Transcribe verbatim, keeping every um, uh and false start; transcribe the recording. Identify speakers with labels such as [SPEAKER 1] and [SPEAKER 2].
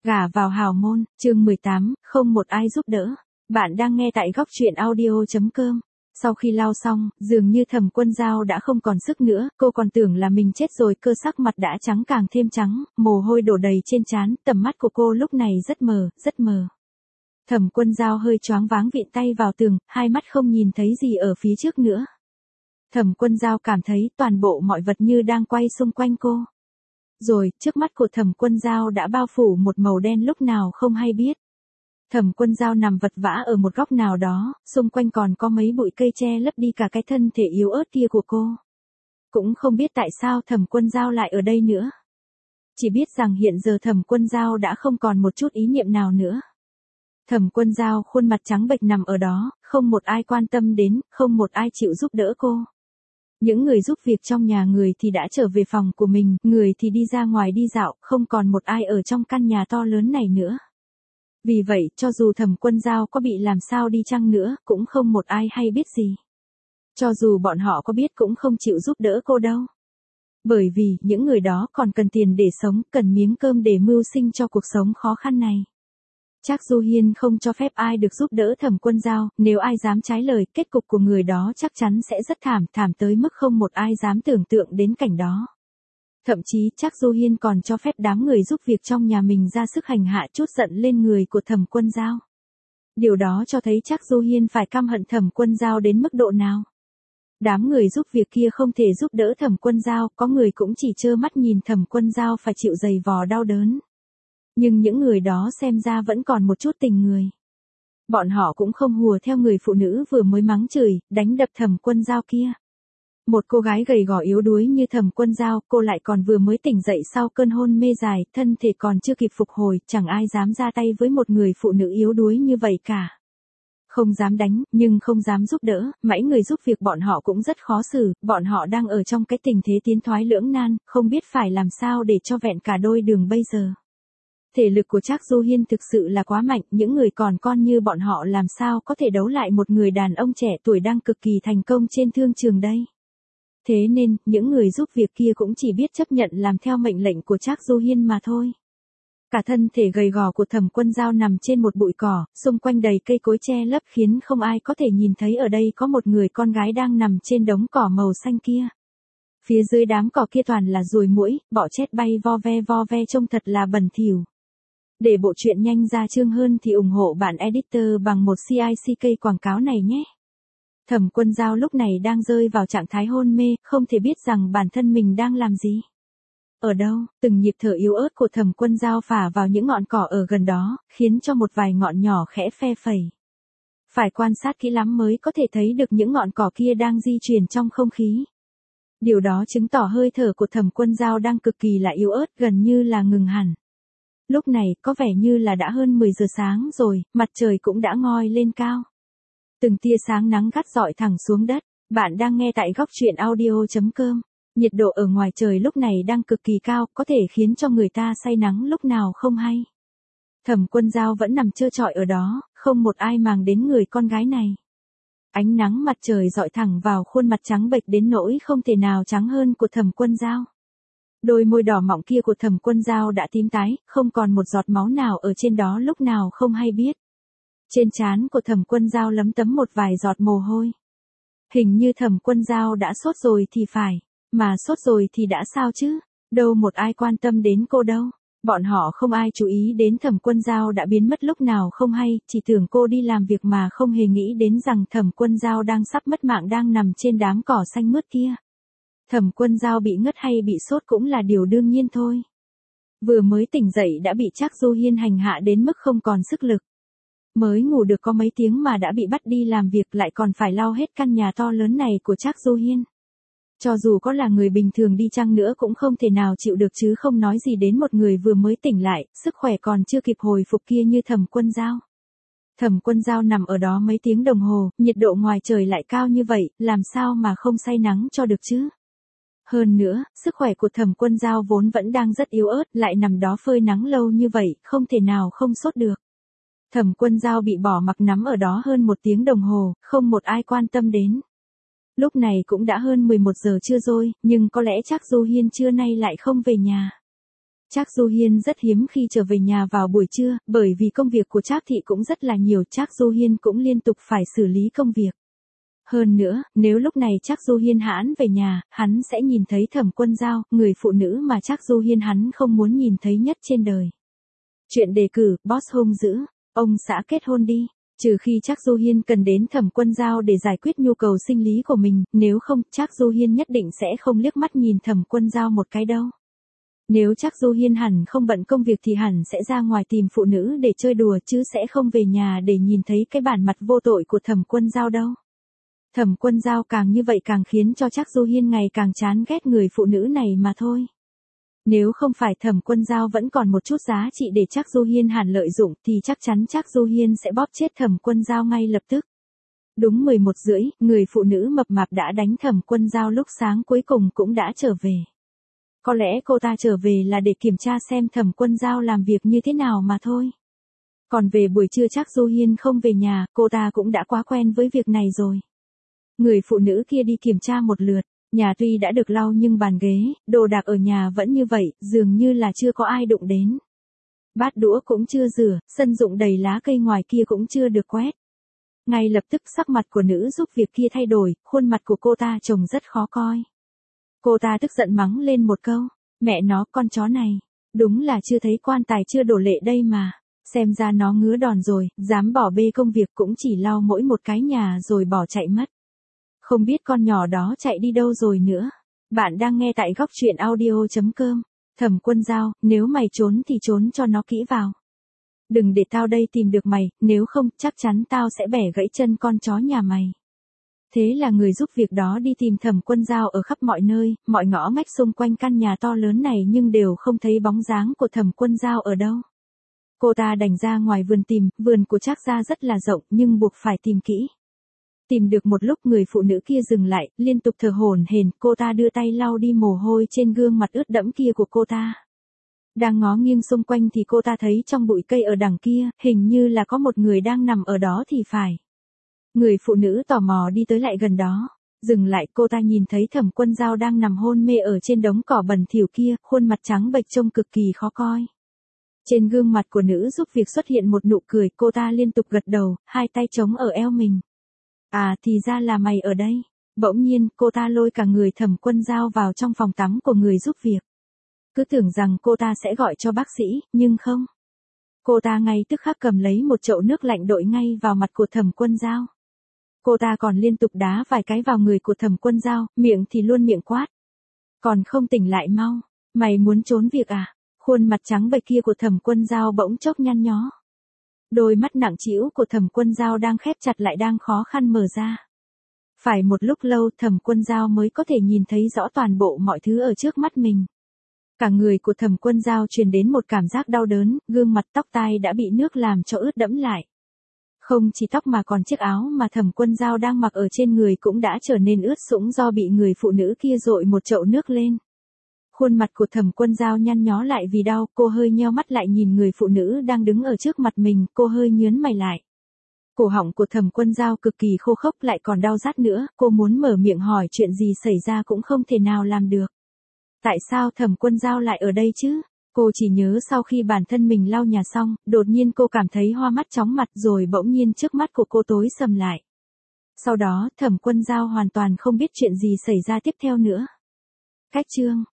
[SPEAKER 1] Gả vào hào môn, chương mười tám, không một ai giúp đỡ. Bạn đang nghe tại góc truyện audio chấm com. Sau khi lau xong, dường như Thẩm Quân Dao đã không còn sức nữa, cô còn tưởng là mình chết rồi, cơ sắc mặt đã trắng càng thêm trắng, mồ hôi đổ đầy trên trán, tầm mắt của cô lúc này rất mờ, rất mờ. Thẩm Quân Dao hơi choáng váng vịn tay vào tường, hai mắt không nhìn thấy gì ở phía trước nữa. Thẩm Quân Dao cảm thấy toàn bộ mọi vật như đang quay xung quanh cô. Rồi, trước mắt của Thẩm Quân Dao đã bao phủ một màu đen lúc nào không hay biết. Thẩm Quân Dao nằm vật vã ở một góc nào đó, xung quanh còn có mấy bụi cây che lấp đi cả cái thân thể yếu ớt kia của cô. Cũng không biết tại sao Thẩm Quân Dao lại ở đây nữa. Chỉ biết rằng hiện giờ Thẩm Quân Dao đã không còn một chút ý niệm nào nữa. Thẩm Quân Dao khuôn mặt trắng bệch nằm ở đó, không một ai quan tâm đến, không một ai chịu giúp đỡ cô. Những người giúp việc trong nhà người thì đã trở về phòng của mình, người thì đi ra ngoài đi dạo, không còn một ai ở trong căn nhà to lớn này nữa. Vì vậy, cho dù Thẩm Quân Dao có bị làm sao đi chăng nữa, cũng không một ai hay biết gì. Cho dù bọn họ có biết cũng không chịu giúp đỡ cô đâu. Bởi vì, những người đó còn cần tiền để sống, cần miếng cơm để mưu sinh cho cuộc sống khó khăn này. Trác Du Hiên không cho phép ai được giúp đỡ Thẩm Quân Dao, nếu ai dám trái lời, kết cục của người đó chắc chắn sẽ rất thảm, thảm tới mức không một ai dám tưởng tượng đến cảnh đó. Thậm chí Trác Du Hiên còn cho phép đám người giúp việc trong nhà mình ra sức hành hạ trút giận lên người của Thẩm Quân Dao. Điều đó cho thấy Trác Du Hiên phải căm hận Thẩm Quân Dao đến mức độ nào. Đám người giúp việc kia không thể giúp đỡ Thẩm Quân Dao, có người cũng chỉ trơ mắt nhìn Thẩm Quân Dao phải chịu dày vò đau đớn. Nhưng những người đó xem ra vẫn còn một chút tình người. Bọn họ cũng không hùa theo người phụ nữ vừa mới mắng chửi, đánh đập Thẩm Quân Dao kia. Một cô gái gầy gò yếu đuối như Thẩm Quân Dao, cô lại còn vừa mới tỉnh dậy sau cơn hôn mê dài, thân thể còn chưa kịp phục hồi, chẳng ai dám ra tay với một người phụ nữ yếu đuối như vậy cả. Không dám đánh, nhưng không dám giúp đỡ, mãi người giúp việc bọn họ cũng rất khó xử, bọn họ đang ở trong cái tình thế tiến thoái lưỡng nan, không biết phải làm sao để cho vẹn cả đôi đường bây giờ. Thể lực của Trác Du Hiên thực sự là quá mạnh, những người còn con như bọn họ làm sao có thể đấu lại một người đàn ông trẻ tuổi đang cực kỳ thành công trên thương trường đây. Thế nên, những người giúp việc kia cũng chỉ biết chấp nhận làm theo mệnh lệnh của Trác Du Hiên mà thôi. Cả thân thể gầy gò của Thẩm Quân Dao nằm trên một bụi cỏ, xung quanh đầy cây cối che lấp khiến không ai có thể nhìn thấy ở đây có một người con gái đang nằm trên đống cỏ màu xanh kia. Phía dưới đám cỏ kia toàn là ruồi muỗi, bọ chét bay vo ve vo ve trông thật là bẩn thỉu. Để bộ truyện nhanh ra chương hơn thì ủng hộ bạn editor bằng một xê i xê ca quảng cáo này nhé. Thẩm Quân Dao lúc này đang rơi vào trạng thái hôn mê, không thể biết rằng bản thân mình đang làm gì. Ở đâu, từng nhịp thở yếu ớt của Thẩm Quân Dao phả vào những ngọn cỏ ở gần đó, khiến cho một vài ngọn nhỏ khẽ phe phẩy. Phải quan sát kỹ lắm mới có thể thấy được những ngọn cỏ kia đang di chuyển trong không khí. Điều đó chứng tỏ hơi thở của Thẩm Quân Dao đang cực kỳ là yếu ớt, gần như là ngừng hẳn. Lúc này, có vẻ như là đã hơn mười giờ sáng rồi, mặt trời cũng đã ngoi lên cao. Từng tia sáng nắng gắt rọi thẳng xuống đất. Bạn đang nghe tại góc truyện audio chấm com. Nhiệt độ ở ngoài trời lúc này đang cực kỳ cao, có thể khiến cho người ta say nắng lúc nào không hay. Thẩm Quân Dao vẫn nằm trơ trọi ở đó, không một ai màng đến người con gái này. Ánh nắng mặt trời rọi thẳng vào khuôn mặt trắng bệch đến nỗi không thể nào trắng hơn của Thẩm Quân Dao. Đôi môi đỏ mọng kia của Thẩm Quân Dao đã tím tái, không còn một giọt máu nào ở trên đó lúc nào không hay biết. Trên trán của Thẩm Quân Dao lấm tấm một vài giọt mồ hôi. Hình như Thẩm Quân Dao đã sốt rồi thì phải, mà sốt rồi thì đã sao chứ, đâu một ai quan tâm đến cô đâu. Bọn họ không ai chú ý đến Thẩm Quân Dao đã biến mất lúc nào không hay, chỉ tưởng cô đi làm việc mà không hề nghĩ đến rằng Thẩm Quân Dao đang sắp mất mạng đang nằm trên đám cỏ xanh mướt kia. Thẩm Quân Dao bị ngất hay bị sốt cũng là điều đương nhiên thôi. Vừa mới tỉnh dậy đã bị Trác Du Hiên hành hạ đến mức không còn sức lực. Mới ngủ được có mấy tiếng mà đã bị bắt đi làm việc, lại còn phải lau hết căn nhà to lớn này của Trác Du Hiên. Cho dù có là người bình thường đi chăng nữa cũng không thể nào chịu được, chứ không nói gì đến một người vừa mới tỉnh lại, sức khỏe còn chưa kịp hồi phục kia như Thẩm Quân Dao. Thẩm Quân Dao nằm ở đó mấy tiếng đồng hồ, nhiệt độ ngoài trời lại cao như vậy, làm sao mà không say nắng cho được chứ? Hơn nữa, sức khỏe của Thẩm Quân Dao vốn vẫn đang rất yếu ớt, lại nằm đó phơi nắng lâu như vậy, không thể nào không sốt được. Thẩm Quân Dao bị bỏ mặc nắm ở đó hơn một tiếng đồng hồ, không một ai quan tâm đến. Lúc này cũng đã hơn mười một giờ trưa rồi, nhưng có lẽ Trác Du Hiên trưa nay lại không về nhà. Trác Du Hiên rất hiếm khi trở về nhà vào buổi trưa, bởi vì công việc của Trác thị cũng rất là nhiều, Trác Du Hiên cũng liên tục phải xử lý công việc. Hơn nữa, nếu lúc này Trác Du Hiên hãn về nhà, hắn sẽ nhìn thấy Thẩm Quân Dao, người phụ nữ mà Trác Du Hiên hắn không muốn nhìn thấy nhất trên đời. Chuyện đề cử, boss hung dữ, ông xã kết hôn đi. Trừ khi Trác Du Hiên cần đến Thẩm Quân Dao để giải quyết nhu cầu sinh lý của mình, nếu không, Trác Du Hiên nhất định sẽ không liếc mắt nhìn Thẩm Quân Dao một cái đâu. Nếu Trác Du Hiên hẳn không bận công việc thì hẳn sẽ ra ngoài tìm phụ nữ để chơi đùa chứ sẽ không về nhà để nhìn thấy cái bản mặt vô tội của Thẩm Quân Dao đâu. Thẩm Quân Dao càng như vậy càng khiến cho Trác Du Hiên ngày càng chán ghét người phụ nữ này mà thôi. Nếu không phải Thẩm Quân Dao vẫn còn một chút giá trị để Trác Du Hiên hẳn lợi dụng thì chắc chắn Trác Du Hiên sẽ bóp chết Thẩm Quân Dao ngay lập tức. Đúng mười một rưỡi, người phụ nữ mập mạp đã đánh Thẩm Quân Dao lúc sáng cuối cùng cũng đã trở về. Có lẽ cô ta trở về là để kiểm tra xem Thẩm Quân Dao làm việc như thế nào mà thôi. Còn về buổi trưa Trác Du Hiên không về nhà, cô ta cũng đã quá quen với việc này rồi. Người phụ nữ kia đi kiểm tra một lượt, nhà tuy đã được lau nhưng bàn ghế, đồ đạc ở nhà vẫn như vậy, dường như là chưa có ai đụng đến. Bát đũa cũng chưa rửa, sân rụng đầy lá cây ngoài kia cũng chưa được quét. Ngay lập tức sắc mặt của nữ giúp việc kia thay đổi, khuôn mặt của cô ta trông rất khó coi. Cô ta tức giận mắng lên một câu, mẹ nó con chó này, đúng là chưa thấy quan tài chưa đổ lệ đây mà, xem ra nó ngứa đòn rồi, dám bỏ bê công việc cũng chỉ lau mỗi một cái nhà rồi bỏ chạy mất. Không biết con nhỏ đó chạy đi đâu rồi nữa. Bạn đang nghe tại góc truyện audio chấm com. Thẩm Quân Dao, nếu mày trốn thì trốn cho nó kỹ vào. Đừng để tao đây tìm được mày, nếu không chắc chắn tao sẽ bẻ gãy chân con chó nhà mày. Thế là người giúp việc đó đi tìm Thẩm Quân Dao ở khắp mọi nơi, mọi ngõ ngách xung quanh căn nhà to lớn này nhưng đều không thấy bóng dáng của Thẩm Quân Dao ở đâu. Cô ta đành ra ngoài vườn tìm, vườn của Trác gia rất là rộng nhưng buộc phải tìm kỹ. Tìm được một lúc người phụ nữ kia dừng lại, liên tục thở hổn hển, cô ta đưa tay lau đi mồ hôi trên gương mặt ướt đẫm kia của cô ta. Đang ngó nghiêng xung quanh thì cô ta thấy trong bụi cây ở đằng kia, hình như là có một người đang nằm ở đó thì phải. Người phụ nữ tò mò đi tới lại gần đó, dừng lại cô ta nhìn thấy Thẩm Quân Dao đang nằm hôn mê ở trên đống cỏ bẩn thỉu kia, khuôn mặt trắng bệch trông cực kỳ khó coi. Trên gương mặt của nữ giúp việc xuất hiện một nụ cười, cô ta liên tục gật đầu, hai tay chống ở eo mình. À thì ra là mày ở đây. Bỗng nhiên, cô ta lôi cả người Thẩm Quân Dao vào trong phòng tắm của người giúp việc. Cứ tưởng rằng cô ta sẽ gọi cho bác sĩ, nhưng không. Cô ta ngay tức khắc cầm lấy một chậu nước lạnh đội ngay vào mặt của Thẩm Quân Dao. Cô ta còn liên tục đá vài cái vào người của Thẩm Quân Dao, miệng thì luôn miệng quát. Còn không tỉnh lại mau, mày muốn trốn việc à? Khuôn mặt trắng bệch kia của Thẩm Quân Dao bỗng chốc nhăn nhó. Đôi mắt nặng trĩu của Thẩm Quân Dao đang khép chặt lại đang khó khăn mở ra. Phải một lúc lâu Thẩm Quân Dao mới có thể nhìn thấy rõ toàn bộ mọi thứ ở trước mắt mình. Cả người của Thẩm Quân Dao truyền đến một cảm giác đau đớn, gương mặt tóc tai đã bị nước làm cho ướt đẫm lại. Không chỉ tóc mà còn chiếc áo mà Thẩm Quân Dao đang mặc ở trên người cũng đã trở nên ướt sũng do bị người phụ nữ kia dội một chậu nước lên. Khuôn mặt của Thẩm Quân Dao nhăn nhó lại vì đau, cô hơi nheo mắt lại nhìn người phụ nữ đang đứng ở trước mặt mình, cô hơi nhướng mày lại. Cổ họng của Thẩm Quân Dao cực kỳ khô khốc lại còn đau rát nữa, cô muốn mở miệng hỏi chuyện gì xảy ra cũng không thể nào làm được. Tại sao Thẩm Quân Dao lại ở đây chứ? Cô chỉ nhớ sau khi bản thân mình lau nhà xong, đột nhiên cô cảm thấy hoa mắt chóng mặt rồi bỗng nhiên trước mắt của cô tối sầm lại. Sau đó, Thẩm Quân Dao hoàn toàn không biết chuyện gì xảy ra tiếp theo nữa. Cách chương